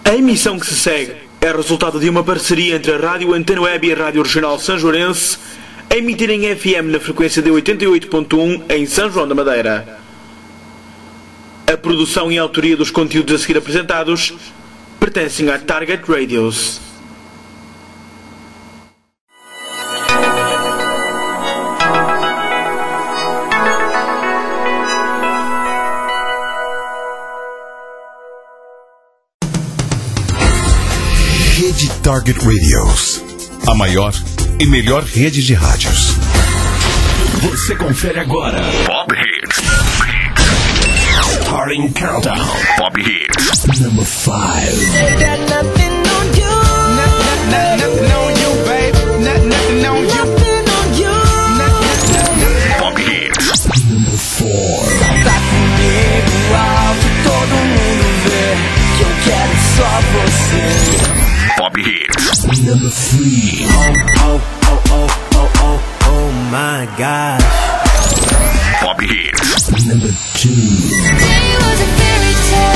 A emissão que se segue é resultado de uma parceria entre a Rádio Antena Web e a Rádio Regional Sanjoarense, a emitir em FM na frequência de 88.1 em São João da Madeira. A produção e a autoria dos conteúdos a seguir apresentados pertencem à Target Radios. Rede Target Radios, a maior e melhor rede de rádios. Você confere agora Pop Hits. Starting Countdown. Pop Hits. Number 5. Got nothing on you. Nothing on you, babe. Nothing on you. Nothing on you. Pop Hits. Number 4. Tá comigo alto, todo mundo vê que eu quero só você. Pop Hits. Number 3. Oh my gosh. Pop Hits. Number 2. Today was a fairy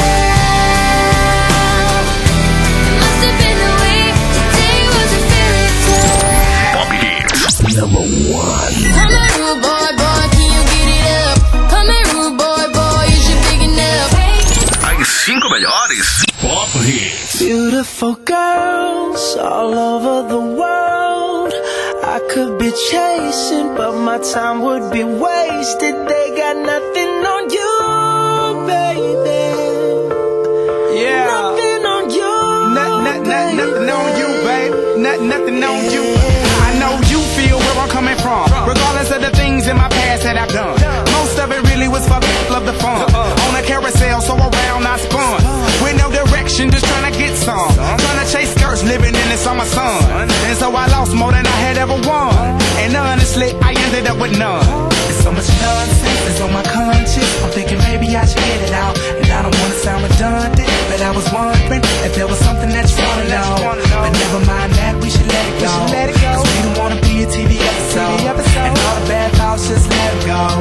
tale. It must have been the way. Today was a fairy tale. Pop Hits. Number 1. Come on, rude boy, boy, can you get it up? Come on, rude boy, boy, you should big enough. As 5 melhores. Pop Hits. Beautiful girls all over the world. I could be chasing, but my time would be wasted. They got nothing on you, baby. Yeah. Nothing on you. Nothing on you, babe. Nothing on you. I know you feel where I'm coming from. Regardless of the things in my past that I've done. Most of it really was for love the fun. On a carousel, so around I spun. With no direction, just trying to get some. Trying to chase skirts, living in the summer sun. And so I lost more than I had ever won. And honestly, I ended up with none. There's so much nonsense that's on my conscience. I'm thinking maybe I should get it out. And I don't wanna sound redundant, but I was wondering if there was something that you wanna know. But never mind that, we should let it go. Cause we don't wanna be a TV episode. And all the bad thoughts, just let it go.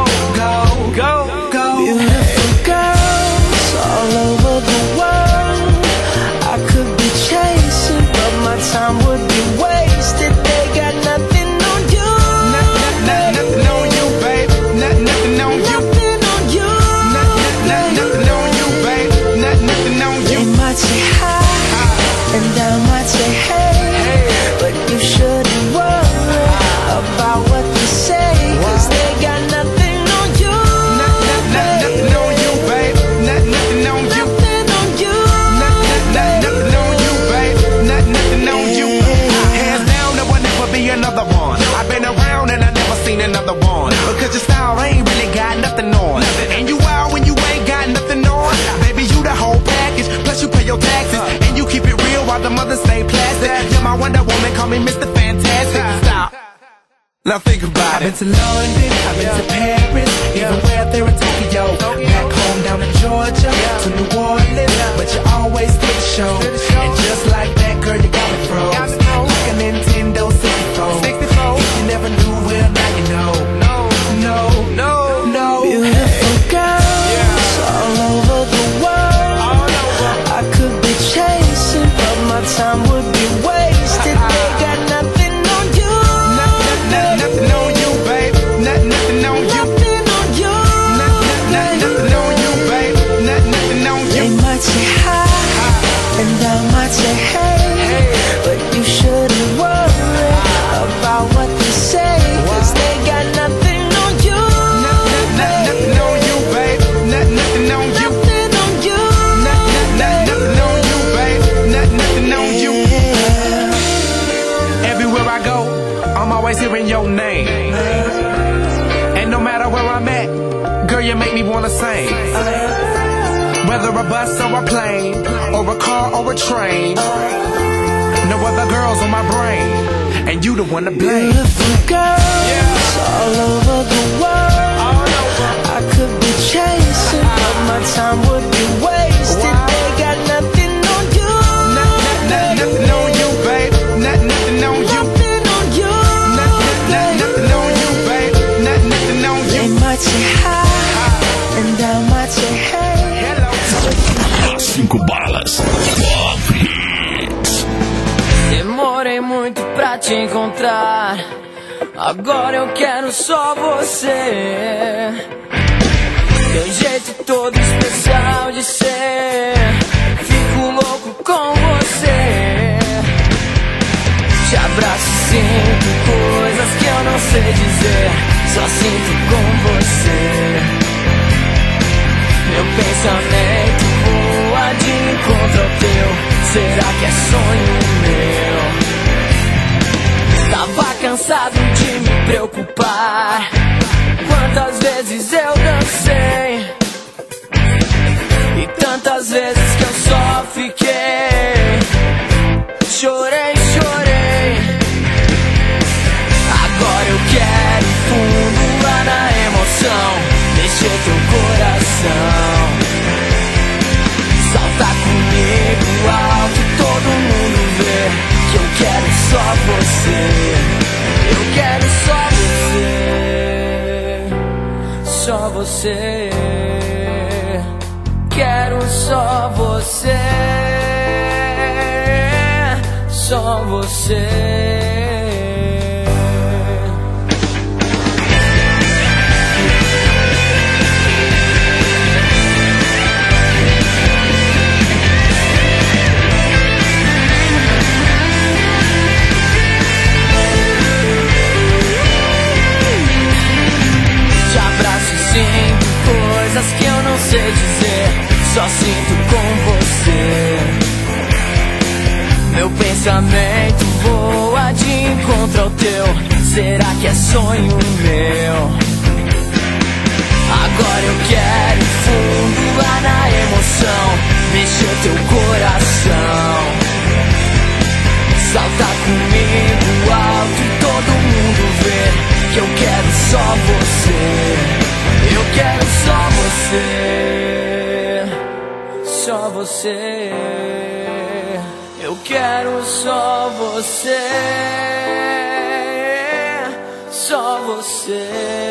Go. Beautiful girls all over the world. I could be chasing, but my time would be wasted. They got nothing on you. Nothing on you, babe. Nothing on you. Nothing on you. Nothing on you, babe. Nothing on you. They might say hi, and I might say hey, but you shouldn't worry about what they say, cause they got nothing on you. Nothing on you, babe. Nothing on you. Nothing on you. Nothing on you, babe. Nothing on you. Hands down, there will never be another one. I've been around and I never seen another one. Because your style ain't really got nothing on. And you out when you ain't got nothing on. Baby, you the whole package. Plus you pay your taxes. And you keep it real while the mothers stay plastic. You're my Wonder Woman, call me Mr. Fantastic. Stop. Now think about it. I've been to London, I've been to Paris, even where there in Tokyo. Back home down in Georgia, to New Orleans, but you always did the show. And just like that, girl, you got me froze. Like a Nintendo 64. If you never knew, well, now you know. No. Beautiful girls all over the world. I could be chasing, but my time would be wasted. They got nothing on you. Nothing on you, babe. Nothing on you. Nothing on you. Nothing on you, babe. Nothing on you. They might say hi, and I might say hey, but you shouldn't worry about what they say, cause they got nothing on you. Nothing on you, babe. Nothing on you. Nothing on you. Nothing on you, babe. Nothing on you. Everywhere I go, I'm always hearing your name. And no matter where I'm at, girl, you make me wanna sing. Whether a bus or a plane, or a car or a train, no other girls on my brain, and you the one to blame. Beautiful girls all over the world. I could be chasing, but my time would be wasted. They got nothing on you. Nothing on you, babe. Nothing on you. Nothing on you. Nothing on you, babe. Nothing on you. They might say hi, and I might say hey. 5 balas. pra te encontrar. Agora eu quero só você. Teu jeito todo especial de ser. Fico louco com você. Te abraço e sinto coisas que eu não sei dizer. Só sinto com você. Meu pensamento voa de encontro ao teu. Será que é sonho meu? Tava cansado de me preocupar. Quantas vezes eu dancei e tantas vezes que eu só fiquei. Chorei, chorei. Agora eu quero ir fundo lá na emoção. Mexer teu coração. Salta comigo alto, todo mundo vê que eu quero só você. Eu quero só você. Só você. Quero só você. Só você. Sinto coisas que eu não sei dizer. Só sinto com você. Meu pensamento voa de encontro ao teu. Será que é sonho meu? Agora eu quero ir fundo lá na emoção. Mexer teu coração. Salta comigo alto e todo mundo vê que eu quero só você. Eu quero só você. Só você. Eu quero só você. Só você.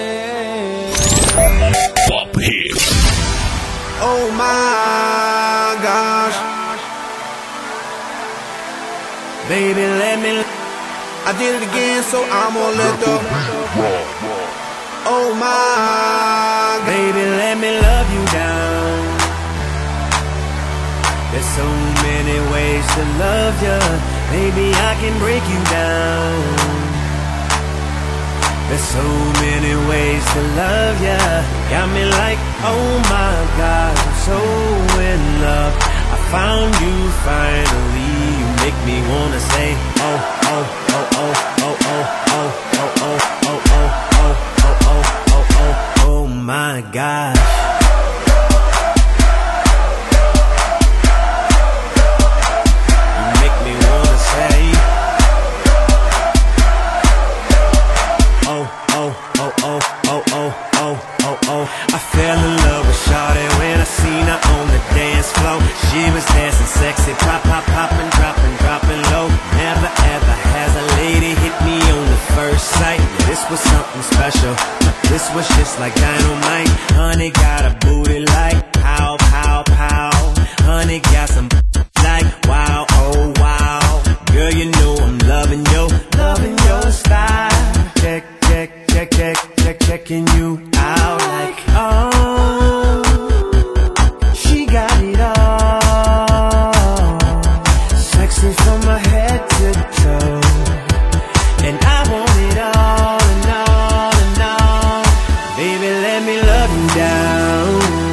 Pop Hits. Oh my gosh. Baby, let me. I did it again, so I'm gonna let go. Oh my, baby, let me love you down. There's so many ways to love you. Baby, I can break you down. There's so many ways to love you. Got me like, oh my God, I'm so in love. I found you finally. You make me wanna say, oh, oh, oh, oh, oh, oh, oh, oh, oh, oh, oh, oh, oh, oh, oh, oh my God. You make me wanna say, oh, oh, oh, oh, oh, oh, oh, oh, oh. I fell in love with Shawty when I seen her on the dance floor. She was dancing sexy, pop, pop, poppin', droppin', droppin' low. Never ever has a lady hit me on the first sight. This was something special. This was just like dynamite. Honey got a booty like pow, pow, pow. Honey got some like wow, oh wow. Girl, you know I'm loving your style. Check, check, check, check, check, checking you out like oh, she got it all. Sexy from my head to toe. And I want it all and all and all. Baby, let me love you down.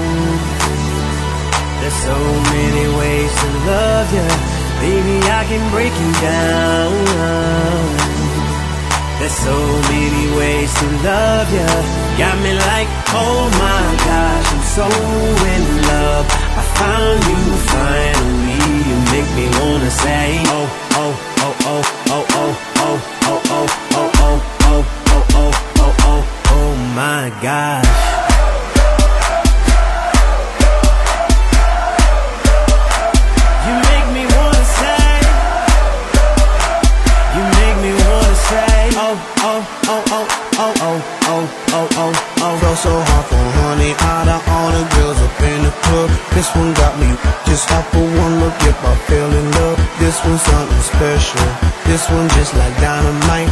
There's so many ways to love you. Baby, I can break you down. There's so many ways to love you. Got me like, oh my gosh, I'm so in love. I found you finally. You make me wanna say, oh, oh, oh, oh, oh, oh, oh, oh, oh, oh, oh, oh, oh, oh, oh, oh, oh my gosh. You make me wanna say, you make me wanna say, oh, oh, oh, oh, oh, oh, oh, oh, oh, oh. Felt so hard for honey, out of all the girls up in the club. This one got me just off for one look. Yep, I fell in love. This one's something special. This one just like dynamite.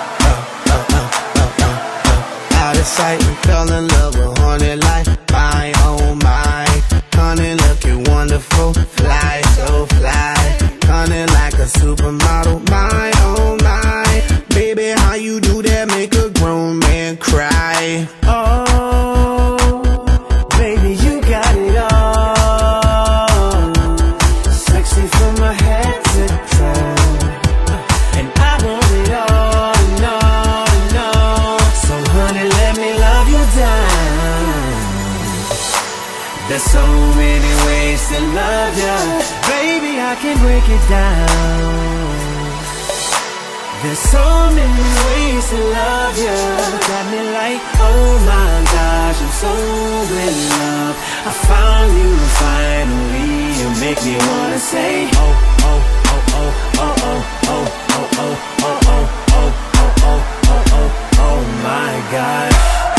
Out of sight, and fell in love with honey like my, oh my. Honey looking wonderful, fly, so fly. Honey like a supermodel, my, oh my. Baby, how you do that, make a grown man cry. Oh, baby, you got it all. Sexy from my head to toe. And I want it all, no, no. So honey, let me love you down. There's so many ways to love ya. Baby, I can break it down. There's so many ways to love ya. Got me like, oh my gosh, I'm so in love. I found you finally. You make me wanna say, oh, oh, oh, oh, oh, oh, oh, oh, oh, oh, oh, oh, oh, oh, oh, oh, oh my gosh.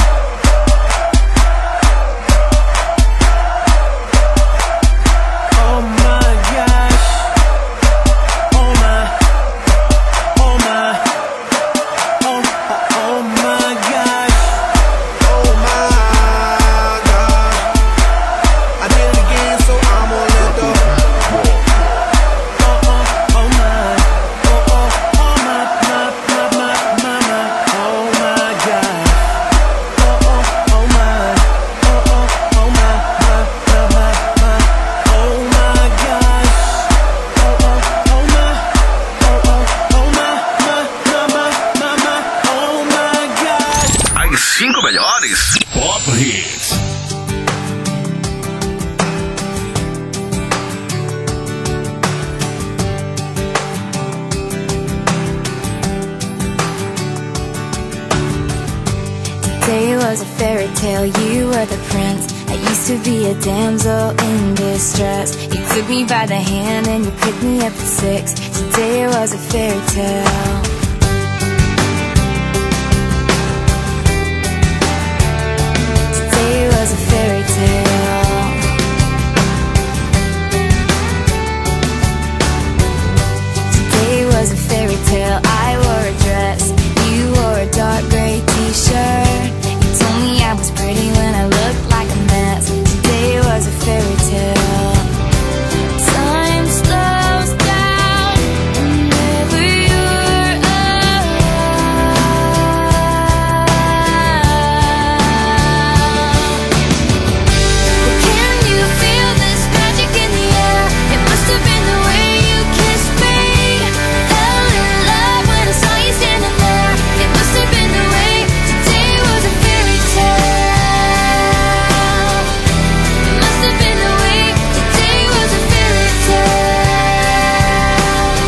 Oh my gosh. Oh my. Oh my. Oh, oh my gosh. Oh my God. I did it again, so I'm on let go. Oh, oh, oh my. Oh, oh, oh my, my. Oh my God. Oh, oh, oh my. Oh, oh, oh my, Oh my gosh. Oh, oh, oh my. Oh, oh, oh my, Oh my gosh. As 5 melhores Pop Hits. Today was a fairy tale, you were the prince. I used to be a damsel in distress. You took me by the hand and you picked me up at 6. Today was a fairy tale. Today was a fairy tale. Today was a fairy tale. I wore a dress, you wore a dark gray t-shirt. You told me I was pretty when I looked like a mess. Today was a fairy tale. Time slows down whenever you're around. But can you feel this magic in the air? It must have been the way you kissed me. Fell in love when I saw you standing there. It must have been the way. Today was a fairy tale. It must have been the way. Today was a fairy tale.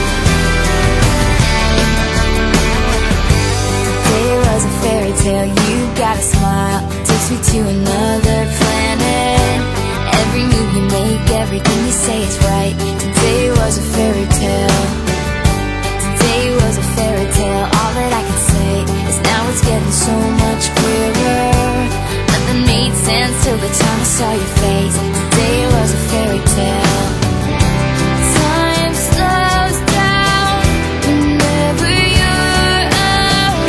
Today was a fairy tale. You got a smile, takes me to another planet. Every move you make, everything you say is right. Today was a fairy tale. Today was a fairy tale. All that I can say is now it's getting so much clearer. Nothing made sense till the time I saw your face. Today was a fairy tale. Time slows down whenever you're around.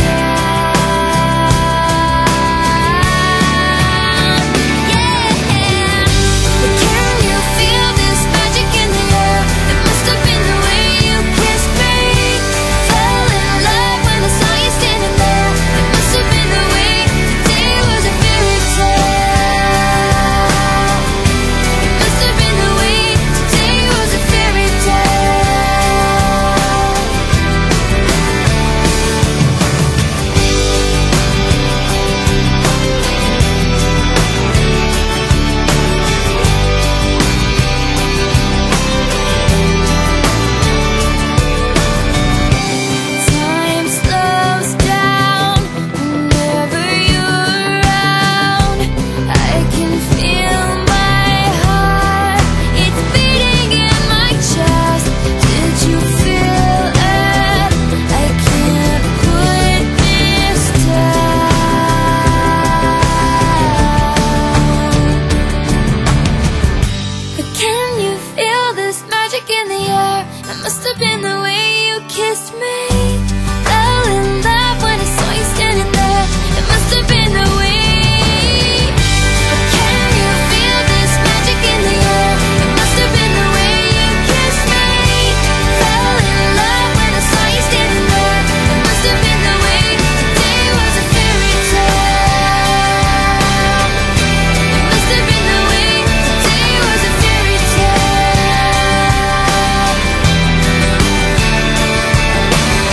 Yeah. But can you feel this magic in the air? It must have been the way you kissed me. Fell in love when I saw you standing there. It must have been the way. Today was a fairy tale. It That must have been the way you kissed me. Fell in love when I saw you standing there. It must have been the way. But can you feel this magic in the air? It must have been the way you kissed me. Fell in love when I saw you standing there. It must have been the way. Today was a fairy tale. It must have been the way. Today was a fairy tale.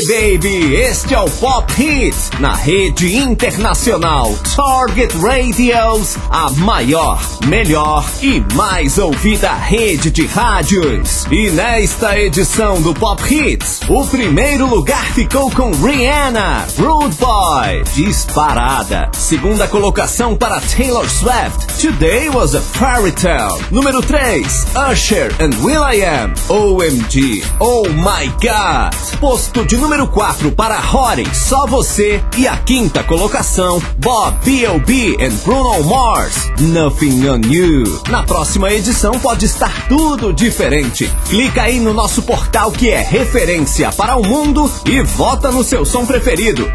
baby! Este é o Pop Hits, na rede internacional Target Radios, a maior, melhor e mais ouvida rede de rádios. E nesta edição do Pop Hits, o primeiro lugar ficou com Rihanna, Rude Boy, disparada. Segunda colocação para Taylor Swift, Today Was a Fairy Tale. Número 3, Usher and will.i.am, OMG, Oh My God. Posto de número 4 para Rory, Só Você. E a quinta colocação, Bob, B.O.B. and Bruno Mars, Nothing on You. Na próxima edição pode estar tudo diferente. Clica aí no nosso portal que é referência para o mundo e vota no seu som preferido.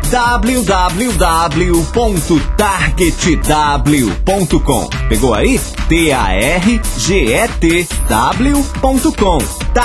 www.targetw.com. Pegou aí? TARGETW.com.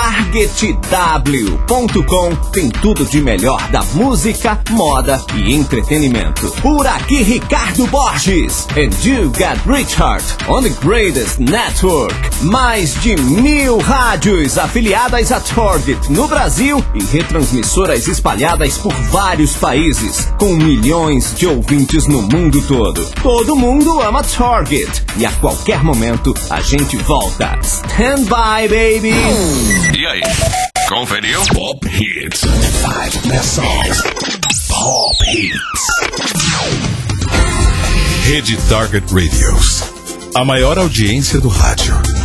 TargetW.com tem tudo de melhor da música, moda e entretenimento. Por aqui, Ricardo Borges. And you got Richard on the greatest network. Mais de 1000 rádios afiliadas a Target no Brasil e retransmissoras espalhadas por vários países, com milhões de ouvintes no mundo todo. Todo mundo ama Target e a qualquer momento a gente volta. Stand by, baby! E aí, conferiu? Pop Hits. 5 best songs. Pop Hits. Rede Target Radios. A maior audiência do rádio.